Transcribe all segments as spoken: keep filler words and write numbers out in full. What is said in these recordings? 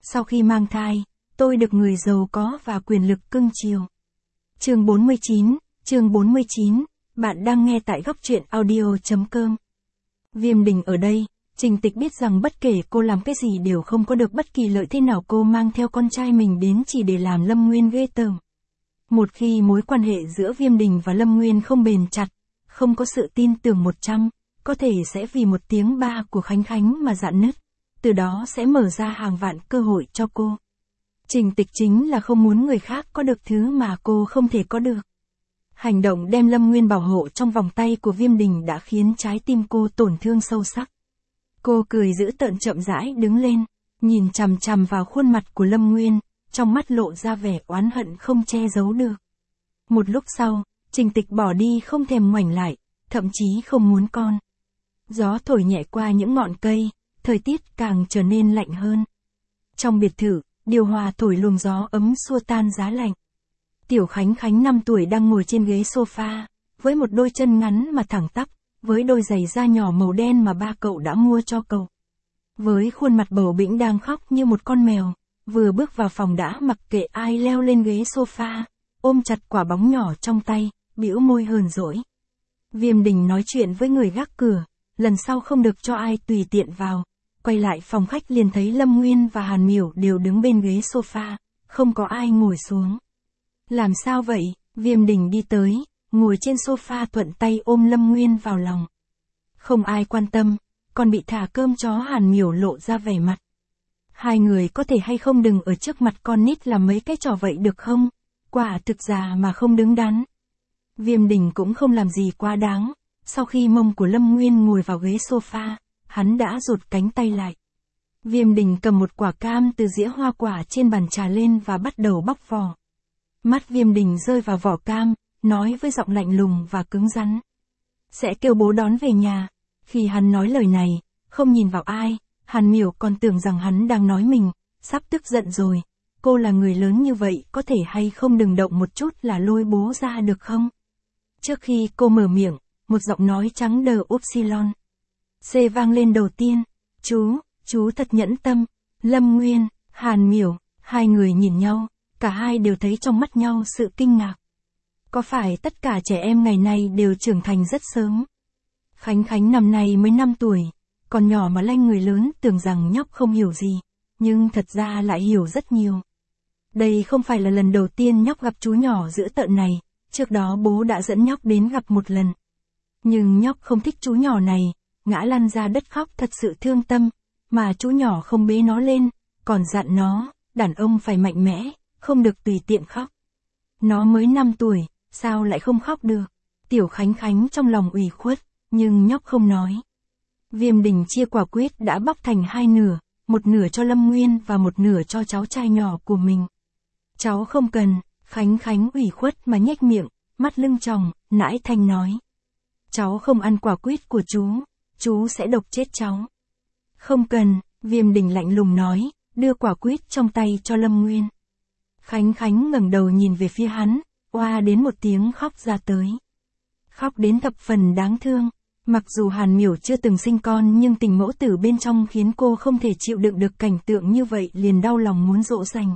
Sau khi mang thai, tôi được người giàu có và quyền lực cưng chiều. Chương bốn mươi chín, chương bốn mươi chín, bạn đang nghe tại góc truyện audio chấm com. Viêm Đình ở đây, Trình Tịch biết rằng bất kể cô làm cái gì đều không có được bất kỳ lợi thế nào, cô mang theo con trai mình đến chỉ để làm Lâm Nguyên ghê tởm. Một khi mối quan hệ giữa Viêm Đình và Lâm Nguyên không bền chặt, không có sự tin tưởng một trăm, có thể sẽ vì một tiếng ba của Khánh Khánh mà rạn nứt, từ đó sẽ mở ra hàng vạn cơ hội cho cô. Trình Tịch chính là không muốn người khác có được thứ mà cô không thể có được. Hành động đem Lâm Nguyên bảo hộ trong vòng tay của Viêm Đình đã khiến trái tim cô tổn thương sâu sắc. Cô cười dữ tợn chậm rãi đứng lên, nhìn chằm chằm vào khuôn mặt của Lâm Nguyên, trong mắt lộ ra vẻ oán hận không che giấu được. Một lúc sau, Trình Tịch bỏ đi không thèm ngoảnh lại, thậm chí không muốn con. Gió thổi nhẹ qua những ngọn cây, thời tiết càng trở nên lạnh hơn. Trong biệt thự, điều hòa thổi luồng gió ấm xua tan giá lạnh. Tiểu Khánh Khánh năm tuổi đang ngồi trên ghế sofa, với một đôi chân ngắn mà thẳng tắp, với đôi giày da nhỏ màu đen mà ba cậu đã mua cho cậu. Với khuôn mặt bầu bĩnh đang khóc như một con mèo, vừa bước vào phòng đã mặc kệ ai leo lên ghế sofa, ôm chặt quả bóng nhỏ trong tay, bĩu môi hờn dỗi. Viêm Đình nói chuyện với người gác cửa, lần sau không được cho ai tùy tiện vào. Quay lại phòng khách liền thấy Lâm Nguyên và Hàn Miểu đều đứng bên ghế sofa, không có ai ngồi xuống. Làm sao vậy? Viêm Đình đi tới, ngồi trên sofa thuận tay ôm Lâm Nguyên vào lòng. Không ai quan tâm, còn bị thả cơm chó Hàn Miểu lộ ra vẻ mặt. Hai người có thể hay không đừng ở trước mặt con nít làm mấy cái trò vậy được không? Quả thực già mà không đứng đắn. Viêm Đình cũng không làm gì quá đáng, sau khi mông của Lâm Nguyên ngồi vào ghế sofa, hắn đã rụt cánh tay lại. Viêm Đình cầm một quả cam từ dĩa hoa quả trên bàn trà lên và bắt đầu bóc vỏ. Mắt Viêm Đình rơi vào vỏ cam, nói với giọng lạnh lùng và cứng rắn. Sẽ kêu bố đón về nhà. Khi hắn nói lời này, không nhìn vào ai, Hàn Miểu còn tưởng rằng hắn đang nói mình, sắp tức giận rồi. Cô là người lớn như vậy, có thể hay không đừng động một chút là lôi bố ra được không? Trước khi cô mở miệng, một giọng nói trắng đờ upsilon C vang lên đầu tiên. Chú, chú thật nhẫn tâm. Lâm Nguyên, Hàn Miểu, hai người nhìn nhau, cả hai đều thấy trong mắt nhau sự kinh ngạc. Có phải tất cả trẻ em ngày nay đều trưởng thành rất sớm? Khánh Khánh năm nay mới năm tuổi, còn nhỏ mà lanh người lớn tưởng rằng nhóc không hiểu gì, nhưng thật ra lại hiểu rất nhiều. Đây không phải là lần đầu tiên nhóc gặp chú nhỏ dữ tợn này, trước đó bố đã dẫn nhóc đến gặp một lần. Nhưng nhóc không thích chú nhỏ này, ngã lăn ra đất khóc thật sự thương tâm, mà chú nhỏ không bế nó lên, còn dặn nó, đàn ông phải mạnh mẽ, không được tùy tiện khóc. Nó mới năm tuổi, sao lại không khóc được? Tiểu Khánh Khánh trong lòng ủy khuất, nhưng nhóc không nói. Viêm Đình chia quả quýt đã bóc thành hai nửa, một nửa cho Lâm Nguyên và một nửa cho cháu trai nhỏ của mình. Cháu không cần, Khánh Khánh ủy khuất mà nhếch miệng, mắt lưng tròng, nãi thanh nói. Cháu không ăn quả quýt của chú, chú sẽ độc chết cháu. Không cần, Viêm Đình lạnh lùng nói, đưa quả quýt trong tay cho Lâm Nguyên. Khánh Khánh ngẩng đầu nhìn về phía hắn, oa đến một tiếng khóc ra tới. Khóc đến thập phần đáng thương, mặc dù Hàn Miểu chưa từng sinh con nhưng tình mẫu tử bên trong khiến cô không thể chịu đựng được cảnh tượng như vậy, liền đau lòng muốn dỗ dành.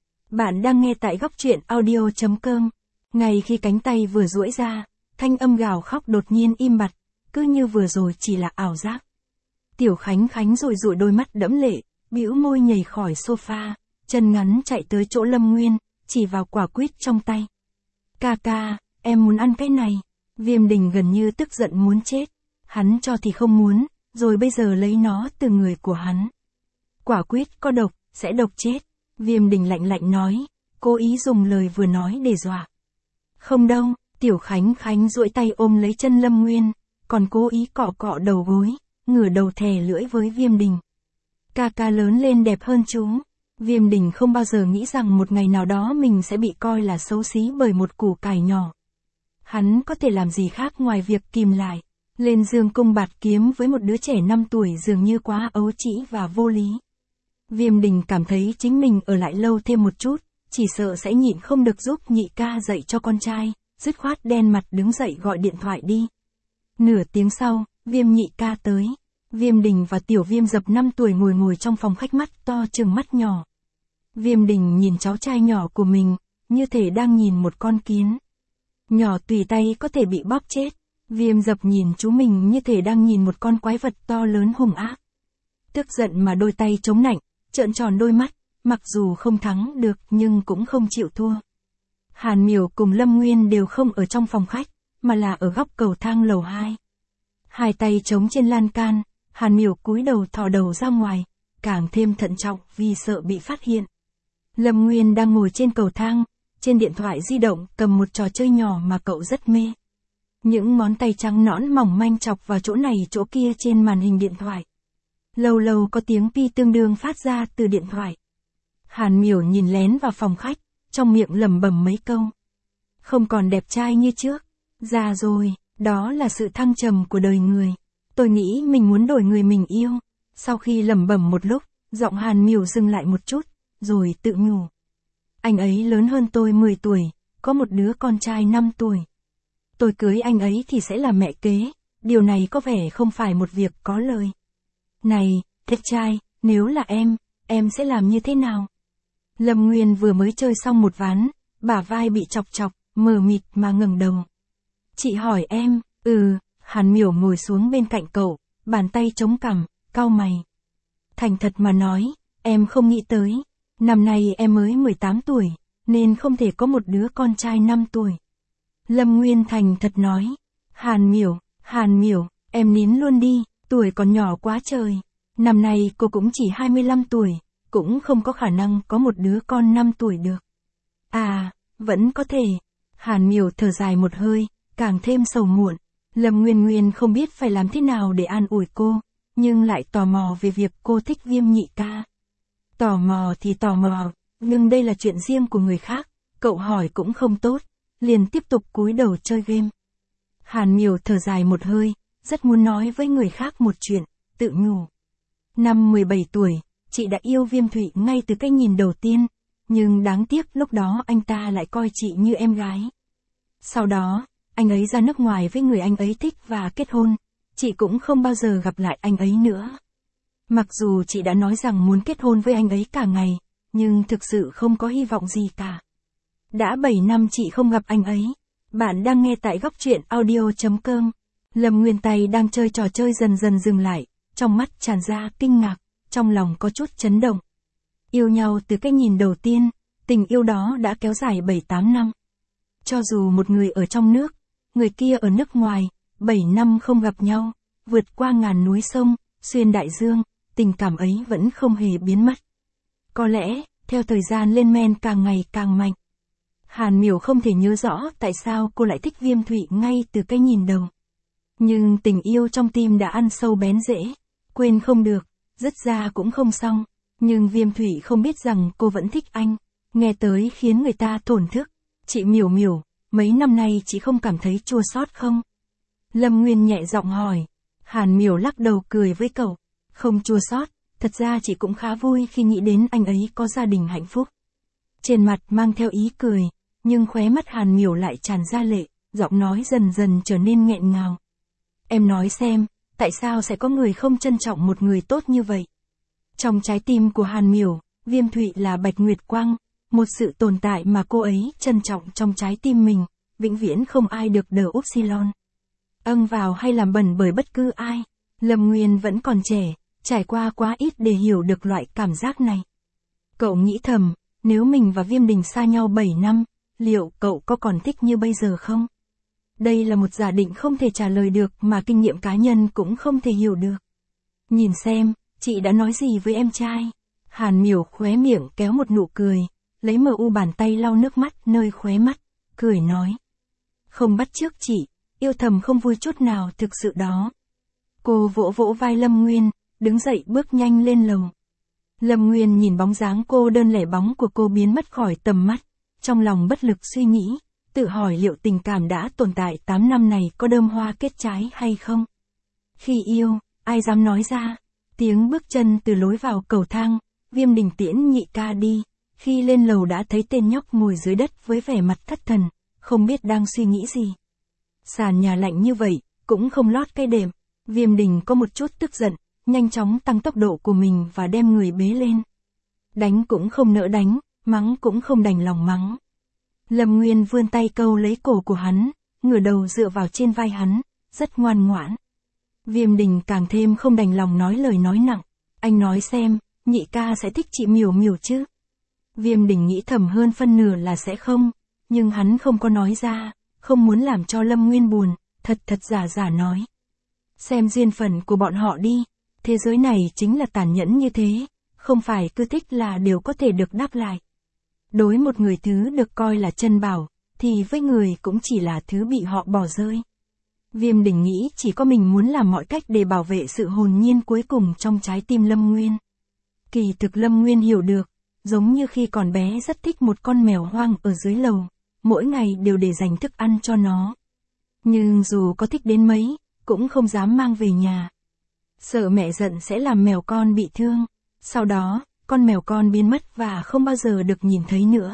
Bạn đang nghe tại góc truyện audio chấm com. Ngay khi cánh tay vừa duỗi ra, thanh âm gào khóc đột nhiên im bặt, cứ như vừa rồi chỉ là ảo giác. Tiểu Khánh Khánh rụi rụi đôi mắt đẫm lệ, bĩu môi nhảy khỏi sofa, chân ngắn chạy tới chỗ Lâm Nguyên, chỉ vào quả quýt trong tay. Ca ca, em muốn ăn cái này. Viêm Đình gần như tức giận muốn chết. Hắn cho thì không muốn, rồi bây giờ lấy nó từ người của hắn. Quả quýt có độc, sẽ độc chết. Viêm Đình lạnh lạnh nói, cố ý dùng lời vừa nói để dọa. Không đâu, Tiểu Khánh Khánh duỗi tay ôm lấy chân Lâm Nguyên, còn cố ý cọ cọ đầu gối, ngửa đầu thè lưỡi với Viêm Đình. Ca ca lớn lên đẹp hơn chú. Viêm Đình không bao giờ nghĩ rằng một ngày nào đó mình sẽ bị coi là xấu xí bởi một củ cải nhỏ. Hắn có thể làm gì khác ngoài việc kìm lại, lên dương cung bạt kiếm với một đứa trẻ năm tuổi dường như quá ấu trĩ và vô lý. Viêm Đình cảm thấy chính mình ở lại lâu thêm một chút, chỉ sợ sẽ nhịn không được giúp nhị ca dạy cho con trai, dứt khoát đen mặt đứng dậy gọi điện thoại đi. Nửa tiếng sau, Viêm nhị ca tới. Viêm Đình và Tiểu Viêm Dập năm tuổi ngồi ngồi trong phòng khách, mắt to trừng mắt nhỏ, Viêm Đình nhìn cháu trai nhỏ của mình, như thể đang nhìn một con kiến. Nhỏ tùy tay có thể bị bóp chết. Viêm Dập nhìn chú mình như thể đang nhìn một con quái vật to lớn hung ác. Tức giận mà đôi tay chống nạnh, trợn tròn đôi mắt, mặc dù không thắng được nhưng cũng không chịu thua. Hàn Miểu cùng Lâm Nguyên đều không ở trong phòng khách, mà là ở góc cầu thang lầu hai. Hai tay chống trên lan can, Hàn Miểu cúi đầu thò đầu ra ngoài, càng thêm thận trọng vì sợ bị phát hiện. Lâm Nguyên đang ngồi trên cầu thang, trên điện thoại di động cầm một trò chơi nhỏ mà cậu rất mê. Những ngón tay trắng nõn mỏng manh chọc vào chỗ này chỗ kia trên màn hình điện thoại. Lâu lâu có tiếng pi tương đương phát ra từ điện thoại. Hàn Miểu nhìn lén vào phòng khách, trong miệng lẩm bẩm mấy câu. Không còn đẹp trai như trước. Già rồi, đó là sự thăng trầm của đời người. Tôi nghĩ mình muốn đổi người mình yêu. Sau khi lẩm bẩm một lúc, giọng Hàn Miểu dừng lại một chút, rồi tự nhủ. Anh ấy lớn hơn tôi mười tuổi, có một đứa con trai năm tuổi. Tôi cưới anh ấy thì sẽ là mẹ kế, điều này có vẻ không phải một việc có lời. Này, đẹp trai, nếu là em, em sẽ làm như thế nào? Lâm Nguyên vừa mới chơi xong một ván, bả vai bị chọc chọc, mờ mịt mà ngẩng đầu. Chị hỏi em, ừ, Hàn Miểu ngồi xuống bên cạnh cậu, bàn tay chống cằm, cau mày. Thành thật mà nói, em không nghĩ tới, năm nay em mới mười tám tuổi, nên không thể có một đứa con trai năm tuổi. Lâm Nguyên thành thật nói, Hàn Miểu, Hàn Miểu, em nín luôn đi, tuổi còn nhỏ quá trời. Năm nay cô cũng chỉ hai mươi lăm tuổi, cũng không có khả năng có một đứa con năm tuổi được. À, vẫn có thể. Hàn Miểu thở dài một hơi, càng thêm sầu muộn. Lâm Nguyên Nguyên không biết phải làm thế nào để an ủi cô, nhưng lại tò mò về việc cô thích Viêm nhị ca. Tò mò thì tò mò, nhưng đây là chuyện riêng của người khác, cậu hỏi cũng không tốt, liền tiếp tục cúi đầu chơi game. Hàn Miểu thở dài một hơi, rất muốn nói với người khác một chuyện, tự nhủ. Năm mười bảy tuổi, chị đã yêu Viêm Thụy ngay từ cái nhìn đầu tiên, nhưng đáng tiếc lúc đó anh ta lại coi chị như em gái. Sau đó, anh ấy ra nước ngoài với người anh ấy thích và kết hôn, chị cũng không bao giờ gặp lại anh ấy nữa. Mặc dù chị đã nói rằng muốn kết hôn với anh ấy cả ngày, nhưng thực sự không có hy vọng gì cả. Đã bảy năm chị không gặp anh ấy. Bạn đang nghe tại góc truyện audio chấm com. Lâm Nguyên tay đang chơi trò chơi dần dần dừng lại, trong mắt tràn ra kinh ngạc, trong lòng có chút chấn động. Yêu nhau từ cái nhìn đầu tiên, tình yêu đó đã kéo dài bảy tám năm. Cho dù một người ở trong nước, người kia ở nước ngoài, bảy năm không gặp nhau, vượt qua ngàn núi sông, xuyên đại dương, tình cảm ấy vẫn không hề biến mất. Có lẽ, theo thời gian lên men càng ngày càng mạnh. Hàn Miểu không thể nhớ rõ tại sao cô lại thích Viêm Thụy ngay từ cái nhìn đầu. Nhưng tình yêu trong tim đã ăn sâu bén rễ, quên không được, dứt ra cũng không xong. Nhưng Viêm Thụy không biết rằng cô vẫn thích anh, nghe tới khiến người ta tổn thức. Chị Miểu Miểu, mấy năm nay chị không cảm thấy chua xót không? Lâm Nguyên nhẹ giọng hỏi. Hàn Miểu lắc đầu cười với cậu. Không chua xót, thật ra chị cũng khá vui khi nghĩ đến anh ấy có gia đình hạnh phúc. Trên mặt mang theo ý cười, nhưng khóe mắt Hàn Miểu lại tràn ra lệ, giọng nói dần dần trở nên nghẹn ngào. Em nói xem, tại sao sẽ có người không trân trọng một người tốt như vậy? Trong trái tim của Hàn Miểu, Viêm Thụy là Bạch Nguyệt Quang, một sự tồn tại mà cô ấy trân trọng trong trái tim mình, vĩnh viễn không ai được đờ upsilon. Âng vào hay làm bẩn bởi bất cứ ai. Lâm Nguyên vẫn còn trẻ, trải qua quá ít để hiểu được loại cảm giác này. Cậu nghĩ thầm, nếu mình và Viêm Đình xa nhau bảy năm, liệu cậu có còn thích như bây giờ không? Đây là một giả định không thể trả lời được mà kinh nghiệm cá nhân cũng không thể hiểu được. Nhìn xem, chị đã nói gì với em trai? Hàn Miểu khóe miệng kéo một nụ cười, lấy mờ u bàn tay lau nước mắt nơi khóe mắt, cười nói. Không bắt chước chị, yêu thầm không vui chút nào thực sự đó. Cô vỗ vỗ vai Lâm Nguyên, đứng dậy bước nhanh lên lầu. Lâm Nguyên nhìn bóng dáng cô đơn lẻ bóng của cô biến mất khỏi tầm mắt, trong lòng bất lực suy nghĩ, tự hỏi liệu tình cảm đã tồn tại tám năm này có đơm hoa kết trái hay không. Khi yêu, ai dám nói ra? Tiếng bước chân từ lối vào cầu thang, Viêm Đình tiễn nhị ca đi, khi lên lầu đã thấy tên nhóc ngồi dưới đất với vẻ mặt thất thần, không biết đang suy nghĩ gì. Sàn nhà lạnh như vậy, cũng không lót cái đệm. Viêm Đình có một chút tức giận, nhanh chóng tăng tốc độ của mình và đem người bế lên. Đánh cũng không nỡ đánh, mắng cũng không đành lòng mắng. Lâm Nguyên vươn tay câu lấy cổ của hắn, ngửa đầu dựa vào trên vai hắn, rất ngoan ngoãn. Viêm Đình càng thêm không đành lòng nói lời nói nặng. Anh nói xem, nhị ca sẽ thích chị Miểu Miểu chứ? Viêm Đình nghĩ thầm hơn phân nửa là sẽ không, nhưng hắn không có nói ra, không muốn làm cho Lâm Nguyên buồn, thật thật giả giả nói. Xem duyên phận của bọn họ đi, thế giới này chính là tàn nhẫn như thế, không phải cứ thích là đều có thể được đáp lại. Đối một người thứ được coi là chân bảo, thì với người cũng chỉ là thứ bị họ bỏ rơi. Viêm Đình nghĩ chỉ có mình muốn làm mọi cách để bảo vệ sự hồn nhiên cuối cùng trong trái tim Lâm Nguyên. Kỳ thực Lâm Nguyên hiểu được, giống như khi còn bé rất thích một con mèo hoang ở dưới lầu, mỗi ngày đều để dành thức ăn cho nó. Nhưng dù có thích đến mấy, cũng không dám mang về nhà. Sợ mẹ giận sẽ làm mèo con bị thương, sau đó, con mèo con biến mất và không bao giờ được nhìn thấy nữa.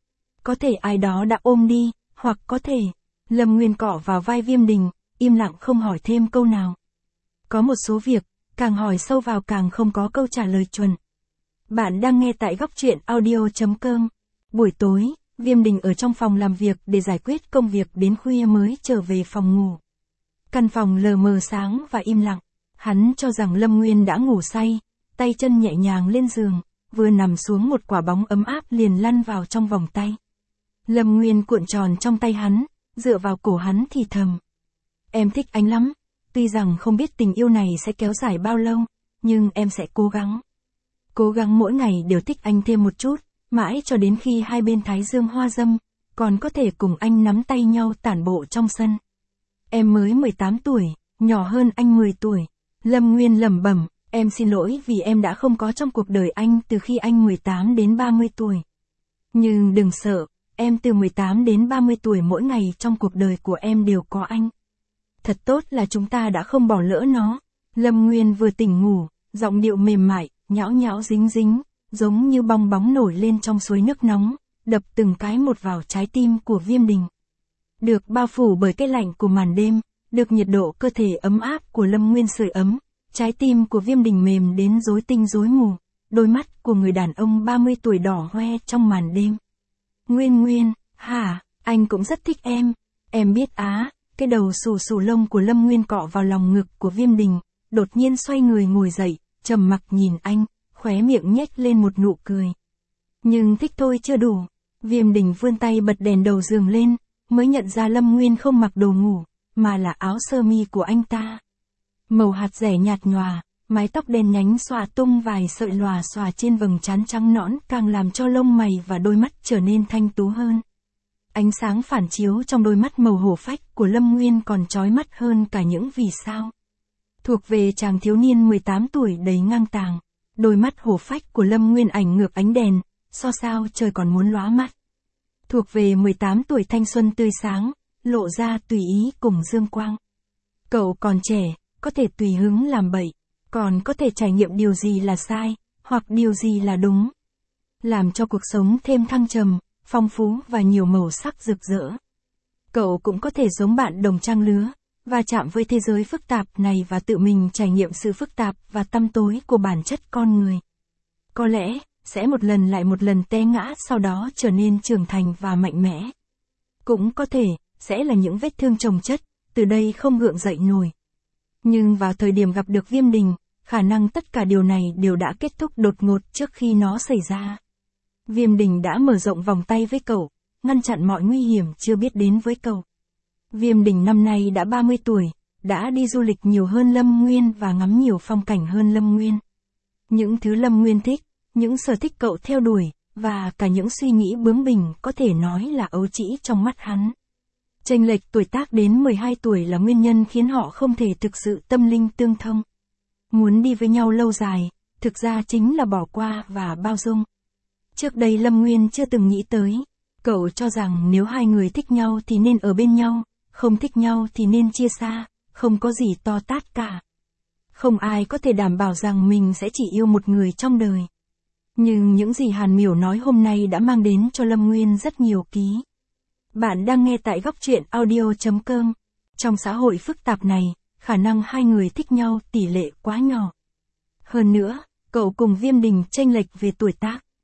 Có thể ai đó đã ôm đi, hoặc có thể, Lâm Nguyên cọ vào vai Viêm Đình, im lặng không hỏi thêm câu nào. Có một số việc, càng hỏi sâu vào càng không có câu trả lời chuẩn. Bạn đang nghe tại góc truyện audio chấm com. Buổi tối, Viêm Đình ở trong phòng làm việc để giải quyết công việc đến khuya mới trở về phòng ngủ. Căn phòng lờ mờ sáng và im lặng. Hắn cho rằng Lâm Nguyên đã ngủ say, tay chân nhẹ nhàng lên giường, vừa nằm xuống một quả bóng ấm áp liền lăn vào trong vòng tay. Lâm Nguyên cuộn tròn trong tay hắn, dựa vào cổ hắn thì thầm. Em thích anh lắm, tuy rằng không biết tình yêu này sẽ kéo dài bao lâu, nhưng em sẽ cố gắng. Cố gắng mỗi ngày đều thích anh thêm một chút, mãi cho đến khi hai bên thái dương hoa râm, còn có thể cùng anh nắm tay nhau tản bộ trong sân. Em mới mười tám tuổi, nhỏ hơn anh mười tuổi. Lâm Nguyên lẩm bẩm, em xin lỗi vì em đã không có trong cuộc đời anh từ khi anh mười tám đến ba mươi tuổi. Nhưng đừng sợ, em từ mười tám đến ba mươi tuổi mỗi ngày trong cuộc đời của em đều có anh. Thật tốt là chúng ta đã không bỏ lỡ nó. Lâm Nguyên vừa tỉnh ngủ, giọng điệu mềm mại, nhão nhão dính dính, giống như bong bóng nổi lên trong suối nước nóng, đập từng cái một vào trái tim của Viêm Đình. Được bao phủ bởi cái lạnh của màn đêm, được nhiệt độ cơ thể ấm áp của Lâm Nguyên sưởi ấm, trái tim của Viêm Đình mềm đến rối tinh rối mù, đôi mắt của người đàn ông ba mươi tuổi đỏ hoe trong màn đêm. Nguyên Nguyên, hả, anh cũng rất thích em, em biết á. Cái đầu xù xù lông của Lâm Nguyên cọ vào lòng ngực của Viêm Đình, đột nhiên xoay người ngồi dậy, trầm mặc nhìn anh, khóe miệng nhếch lên một nụ cười. Nhưng thích thôi chưa đủ. Viêm Đình vươn tay bật đèn đầu giường lên, mới nhận ra Lâm Nguyên không mặc đồ ngủ, mà là áo sơ mi của anh ta. Màu hạt rẻ nhạt nhòa, mái tóc đen nhánh xõa tung vài sợi lòa xòa trên vầng trán trắng nõn càng làm cho lông mày và đôi mắt trở nên thanh tú hơn. Ánh sáng phản chiếu trong đôi mắt màu hổ phách của Lâm Nguyên còn chói mắt hơn cả những vì sao. Thuộc về chàng thiếu niên mười tám tuổi đầy ngang tàng, đôi mắt hổ phách của Lâm Nguyên ảnh ngược ánh đèn, so sao trời còn muốn lóa mắt. Thuộc về mười tám tuổi thanh xuân tươi sáng, lộ ra tùy ý cùng dương quang. Cậu còn trẻ, có thể tùy hứng làm bậy, còn có thể trải nghiệm điều gì là sai, hoặc điều gì là đúng. Làm cho cuộc sống thêm thăng trầm, phong phú và nhiều màu sắc rực rỡ. Cậu cũng có thể giống bạn đồng trang lứa, và chạm với thế giới phức tạp này và tự mình trải nghiệm sự phức tạp và tăm tối của bản chất con người. Có lẽ, sẽ một lần lại một lần té ngã sau đó trở nên trưởng thành và mạnh mẽ. Cũng có thể, sẽ là những vết thương chồng chất, từ đây không gượng dậy nổi. Nhưng vào thời điểm gặp được Viêm Đình, khả năng tất cả điều này đều đã kết thúc đột ngột trước khi nó xảy ra. Viêm Đình đã mở rộng vòng tay với cậu, ngăn chặn mọi nguy hiểm chưa biết đến với cậu. Viêm Đình năm nay đã ba mươi tuổi, đã đi du lịch nhiều hơn Lâm Nguyên và ngắm nhiều phong cảnh hơn Lâm Nguyên. Những thứ Lâm Nguyên thích, những sở thích cậu theo đuổi, và cả những suy nghĩ bướng bỉnh có thể nói là ấu trĩ trong mắt hắn. Chênh lệch tuổi tác đến mười hai tuổi là nguyên nhân khiến họ không thể thực sự tâm linh tương thông. Muốn đi với nhau lâu dài, thực ra chính là bỏ qua và bao dung. Trước đây Lâm Nguyên chưa từng nghĩ tới. Cậu cho rằng nếu hai người thích nhau thì nên ở bên nhau, không thích nhau thì nên chia xa, không có gì to tát cả. Không ai có thể đảm bảo rằng mình sẽ chỉ yêu một người trong đời. Nhưng những gì Hàn Miểu nói hôm nay đã mang đến cho Lâm Nguyên rất nhiều ký. Bạn đang nghe tại góc truyện audio chấm com. Trong xã hội phức tạp này, khả năng hai người thích nhau tỷ lệ quá nhỏ. Hơn nữa, cậu cùng Viêm Đình chênh lệch về tuổi tác.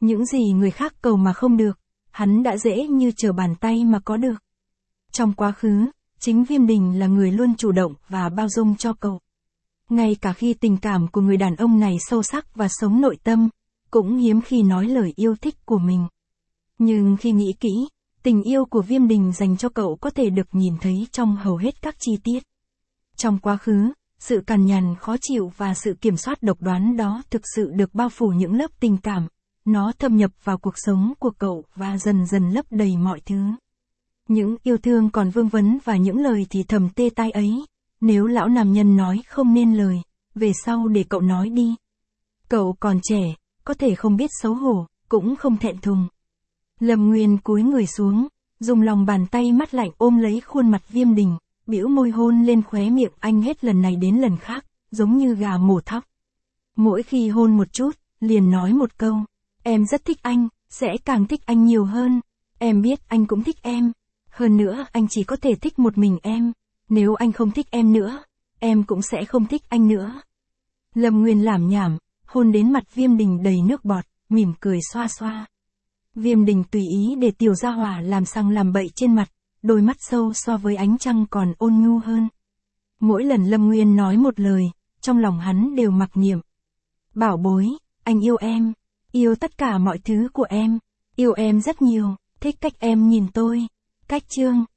Những gì người khác cầu mà không được, hắn đã dễ như trở bàn tay mà có được. Trong quá khứ, chính Viêm Đình là người luôn chủ động và bao dung cho cậu. Ngay cả khi tình cảm của người đàn ông này sâu sắc và sống nội tâm, cũng hiếm khi nói lời yêu thích của mình. Nhưng khi nghĩ kỹ, tình yêu của Viêm Đình dành cho cậu có thể được nhìn thấy trong hầu hết các chi tiết. Trong quá khứ, sự cằn nhằn khó chịu và sự kiểm soát độc đoán đó thực sự được bao phủ những lớp tình cảm. Nó thâm nhập vào cuộc sống của cậu và dần dần lấp đầy mọi thứ. Những yêu thương còn vương vấn và những lời thì thầm tê tai ấy. Nếu lão nam nhân nói không nên lời, về sau để cậu nói đi. Cậu còn trẻ, có thể không biết xấu hổ, cũng không thẹn thùng. Lâm Nguyên cúi người xuống, dùng lòng bàn tay mắt lạnh ôm lấy khuôn mặt Viêm Đình, bĩu môi hôn lên khóe miệng anh hết lần này đến lần khác, giống như gà mổ thóc. Mỗi khi hôn một chút, liền nói một câu, em rất thích anh, sẽ càng thích anh nhiều hơn. Em biết anh cũng thích em. Hơn nữa anh chỉ có thể thích một mình em. Nếu anh không thích em nữa, em cũng sẽ không thích anh nữa. Lâm Nguyên lảm nhảm, hôn đến mặt Viêm Đình đầy nước bọt, mỉm cười xoa xoa. Viêm Đình tùy ý để tiểu gia hỏa làm sằng làm bậy trên mặt, đôi mắt sâu so với ánh trăng còn ôn nhu hơn. Mỗi lần Lâm Nguyên nói một lời, trong lòng hắn đều mặc niệm. Bảo bối, anh yêu em, yêu tất cả mọi thứ của em, yêu em rất nhiều, thích cách em nhìn tôi. Cách chương